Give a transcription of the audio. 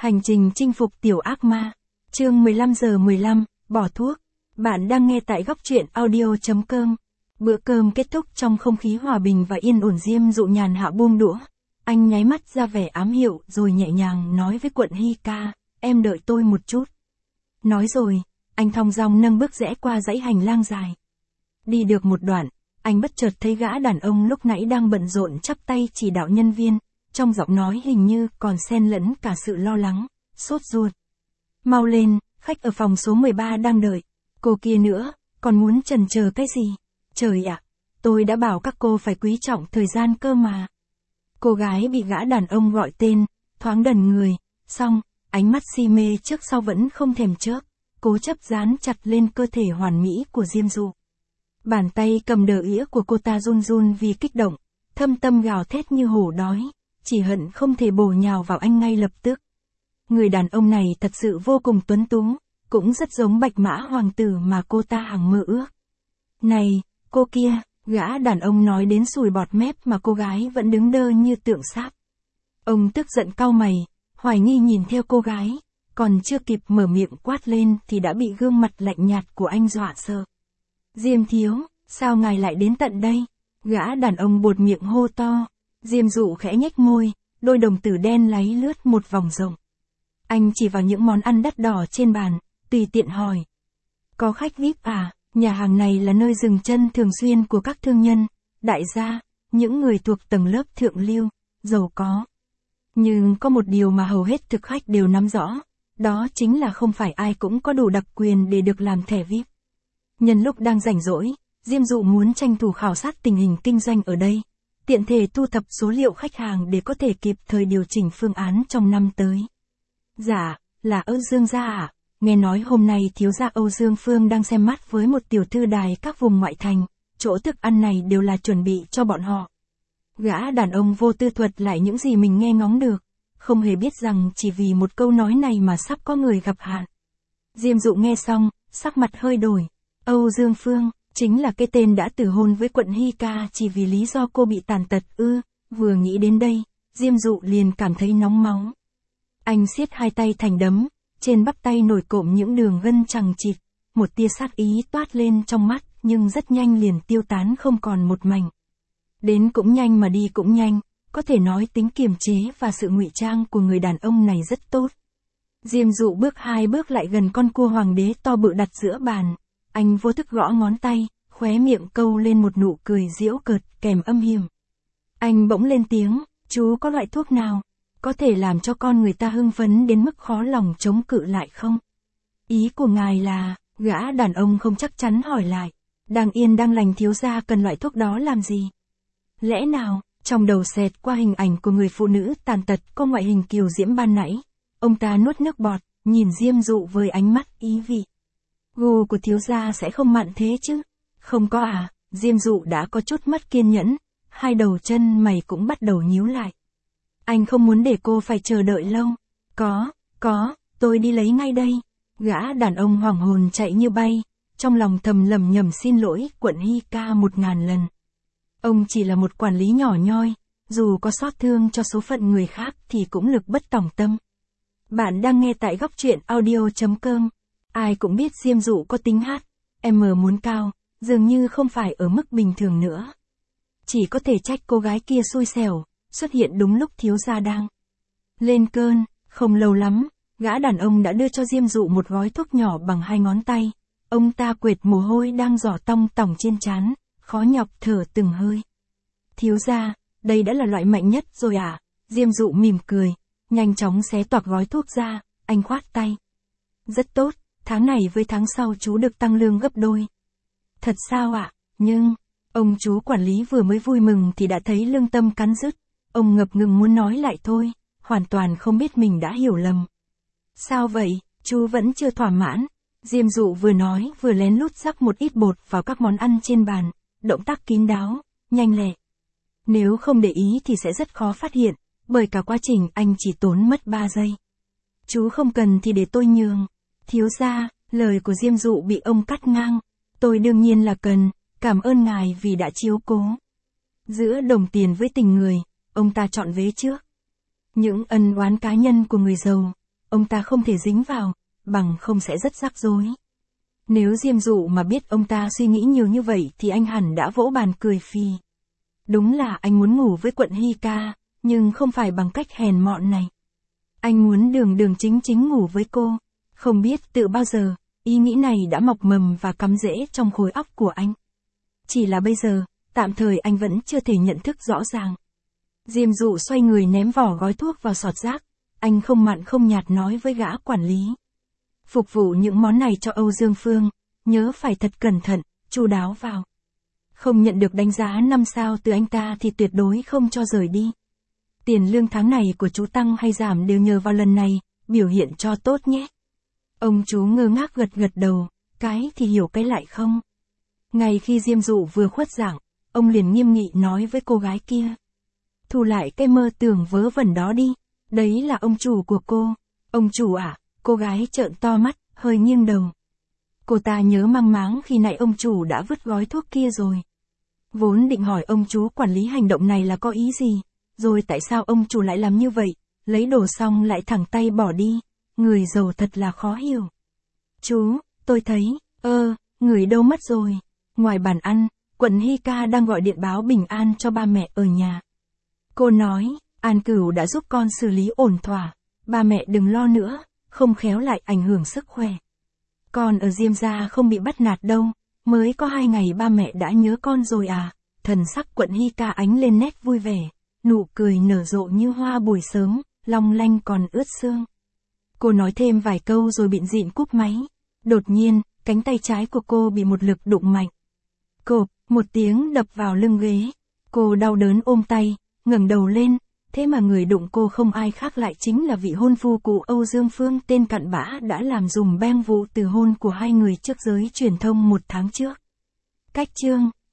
Hành trình chinh phục tiểu ác ma. Chương 15:15, bỏ thuốc. Bạn đang nghe tại góc truyện audio.com. Bữa cơm kết thúc trong không khí hòa bình và yên ổn. Diêm Dụ nhàn hạ buông đũa. Anh nháy mắt ra vẻ ám hiệu rồi nhẹ nhàng nói với Quận Hy Ca, em đợi tôi một chút. Nói rồi, anh thong dong nâng bước rẽ qua dãy hành lang dài. Đi được một đoạn, anh bất chợt thấy gã đàn ông lúc nãy đang bận rộn chắp tay chỉ đạo nhân viên, trong giọng nói hình như còn xen lẫn cả sự lo lắng, sốt ruột. Mau lên, khách ở phòng số 13 đang đợi. Cô kia nữa, còn muốn chần chờ cái gì? Trời ạ, tôi đã bảo các cô phải quý trọng thời gian cơ mà. Cô gái bị gã đàn ông gọi tên, thoáng đần người, xong, ánh mắt si mê trước sau vẫn không thèm chớp, cố chấp dán chặt lên cơ thể hoàn mỹ của Diêm Dụ. Bàn tay cầm đờ ĩa của cô ta run run vì kích động, thâm tâm gào thét như hổ đói, chỉ hận không thể bổ nhào vào anh ngay lập tức. Người đàn ông này thật sự vô cùng tuấn tú, cũng rất giống bạch mã hoàng tử mà cô ta hằng mơ ước. Này, cô kia, gã đàn ông nói đến sùi bọt mép mà cô gái vẫn đứng đơ như tượng sáp. Ông tức giận cau mày, hoài nghi nhìn theo cô gái, còn chưa kịp mở miệng quát lên thì đã bị gương mặt lạnh nhạt của anh dọa sợ. Diêm thiếu, sao ngài lại đến tận đây? Gã đàn ông buột miệng hô to. Diêm Dụ khẽ nhếch môi, đôi đồng tử đen láy lướt một vòng rộng. Anh chỉ vào những món ăn đắt đỏ trên bàn, tùy tiện hỏi. Có khách VIP à? Nhà hàng này là nơi dừng chân thường xuyên của các thương nhân, đại gia, những người thuộc tầng lớp thượng lưu, giàu có. Nhưng có một điều mà hầu hết thực khách đều nắm rõ, đó chính là không phải ai cũng có đủ đặc quyền để được làm thẻ VIP. Nhân lúc đang rảnh rỗi, Diêm Dụ muốn tranh thủ khảo sát tình hình kinh doanh ở đây, tiện thể thu thập số liệu khách hàng để có thể kịp thời điều chỉnh phương án trong năm tới. Dạ, là Âu Dương gia ạ. Nghe nói hôm nay thiếu gia Âu Dương Phương đang xem mắt với một tiểu thư đài các vùng ngoại thành, chỗ thức ăn này đều là chuẩn bị cho bọn họ. Gã đàn ông vô tư thuật lại những gì mình nghe ngóng được, không hề biết rằng chỉ vì một câu nói này mà sắp có người gặp hạn. Diêm Dụ nghe xong, sắc mặt hơi đổi. Âu Dương Phương, chính là cái tên đã từ hôn với Quận Hy Ca chỉ vì lý do cô bị tàn tật ư? Vừa nghĩ đến đây, Diêm Dụ liền cảm thấy nóng máu. Anh siết hai tay thành đấm, trên bắp tay nổi cộm những đường gân chằng chịt, một tia sát ý toát lên trong mắt, nhưng rất nhanh liền tiêu tán không còn một mảnh. Đến cũng nhanh mà đi cũng nhanh, có thể nói tính kiềm chế và sự ngụy trang của người đàn ông này rất tốt. Diêm Dụ bước hai bước lại gần con cua hoàng đế to bự đặt giữa bàn, anh vô thức gõ ngón tay, khóe miệng câu lên một nụ cười giễu cợt kèm âm hiểm. Anh bỗng lên tiếng, chú có loại thuốc nào có thể làm cho con người ta hưng phấn đến mức khó lòng chống cự lại không? Ý của ngài là, gã đàn ông không chắc chắn hỏi lại, đang yên đang lành thiếu gia cần loại thuốc đó làm gì? Lẽ nào, trong đầu xẹt qua hình ảnh của người phụ nữ tàn tật có ngoại hình kiều diễm ban nãy, ông ta nuốt nước bọt, nhìn Diêm Dụ với ánh mắt ý vị. Gu của thiếu gia sẽ không mặn thế chứ? Không có à? Diêm Dụ đã có chút mất kiên nhẫn, hai đầu chân mày cũng bắt đầu nhíu lại. Anh không muốn để cô phải chờ đợi lâu. Có, tôi đi lấy ngay đây. Gã đàn ông hoảng hồn chạy như bay, trong lòng thầm lẩm nhẩm xin lỗi Quận Hy Ca 1000 lần. Ông chỉ là một quản lý nhỏ nhoi, dù có xót thương cho số phận người khác thì cũng lực bất tòng tâm. Bạn đang nghe tại góc truyện audio.com. Ai cũng biết Diêm Dụ có tính hát, muốn cao, dường như không phải ở mức bình thường nữa. Chỉ có thể trách cô gái kia xui xẻo, xuất hiện đúng lúc thiếu gia đang lên cơn. Không lâu lắm, gã đàn ông đã đưa cho Diêm Dụ một gói thuốc nhỏ bằng 2 ngón tay. Ông ta quệt mồ hôi đang rỏ tong tỏng trên trán, khó nhọc thở từng hơi. Thiếu gia, đây đã là loại mạnh nhất rồi à? Diêm Dụ mỉm cười, nhanh chóng xé toạc gói thuốc ra, anh khoát tay. Rất tốt, tháng này với tháng sau chú được tăng lương gấp đôi. Thật sao ạ? Nhưng, ông chú quản lý vừa mới vui mừng thì đã thấy lương tâm cắn rứt. Ông ngập ngừng muốn nói lại thôi, hoàn toàn không biết mình đã hiểu lầm. Sao vậy, chú vẫn chưa thỏa mãn? Diêm Dụ vừa nói vừa lén lút rắc một ít bột vào các món ăn trên bàn, động tác kín đáo, nhanh lẹ. Nếu không để ý thì sẽ rất khó phát hiện, bởi cả quá trình anh chỉ tốn mất 3 giây. Chú không cần thì để tôi nhường. Thiếu gia, lời của Diêm Dụ bị ông cắt ngang. Tôi đương nhiên là cần, cảm ơn ngài vì đã chiếu cố. Giữa đồng tiền với tình người, ông ta chọn vế trước. Những ân oán cá nhân của người giàu, ông ta không thể dính vào, bằng không sẽ rất rắc rối. Nếu Diêm Dụ mà biết ông ta suy nghĩ nhiều như vậy thì anh hẳn đã vỗ bàn cười phì. Đúng là anh muốn ngủ với Quận Hy Ca, nhưng không phải bằng cách hèn mọn này. Anh muốn đường đường chính chính ngủ với cô. Không biết từ bao giờ, ý nghĩ này đã mọc mầm và cắm rễ trong khối óc của anh. Chỉ là bây giờ, tạm thời anh vẫn chưa thể nhận thức rõ ràng. Diêm Dụ xoay người ném vỏ gói thuốc vào sọt rác. Anh không mặn không nhạt nói với gã quản lý. Phục vụ những món này cho Âu Dương Phương, nhớ phải thật cẩn thận, chu đáo vào. Không nhận được đánh giá 5 sao từ anh ta thì tuyệt đối không cho rời đi. Tiền lương tháng này của chú tăng hay giảm đều nhờ vào lần này, biểu hiện cho tốt nhé. Ông chú ngơ ngác gật gật đầu, cái thì hiểu cái lại không. Ngay khi Diêm Dụ vừa khuất dạng, ông liền nghiêm nghị nói với cô gái kia. Thu lại cái mơ tưởng vớ vẩn đó đi, đấy là ông chủ của cô. Ông chủ à? Cô gái trợn to mắt, hơi nghiêng đầu. Cô ta nhớ mang máng khi nãy ông chủ đã vứt gói thuốc kia rồi. Vốn định hỏi ông chú quản lý hành động này là có ý gì, rồi tại sao ông chủ lại làm như vậy, lấy đồ xong lại thẳng tay bỏ đi, người giàu thật là khó hiểu. Chú, tôi thấy, người đâu mất rồi. Ngoài bàn ăn, Quận Hy Ca đang gọi điện báo bình an cho ba mẹ ở nhà. Cô nói, An Cửu đã giúp con xử lý ổn thỏa, ba mẹ đừng lo nữa, không khéo lại ảnh hưởng sức khỏe. Con ở Diêm gia không bị bắt nạt đâu, mới có 2 ngày ba mẹ đã nhớ con rồi à. Thần sắc Quận Hy Ca ánh lên nét vui vẻ, nụ cười nở rộ như hoa buổi sớm, long lanh còn ướt sương. Cô nói thêm vài câu rồi bịn dịn cúp máy. Đột nhiên, cánh tay trái của cô bị một lực đụng mạnh. Cộp, một tiếng đập vào lưng ghế. Cô đau đớn ôm tay, ngẩng đầu lên. Thế mà người đụng cô không ai khác lại chính là vị hôn phu cụ Âu Dương Phương tên cặn bã đã làm dùm beng vụ từ hôn của hai người trước giới truyền thông 1 tháng trước. Cách chương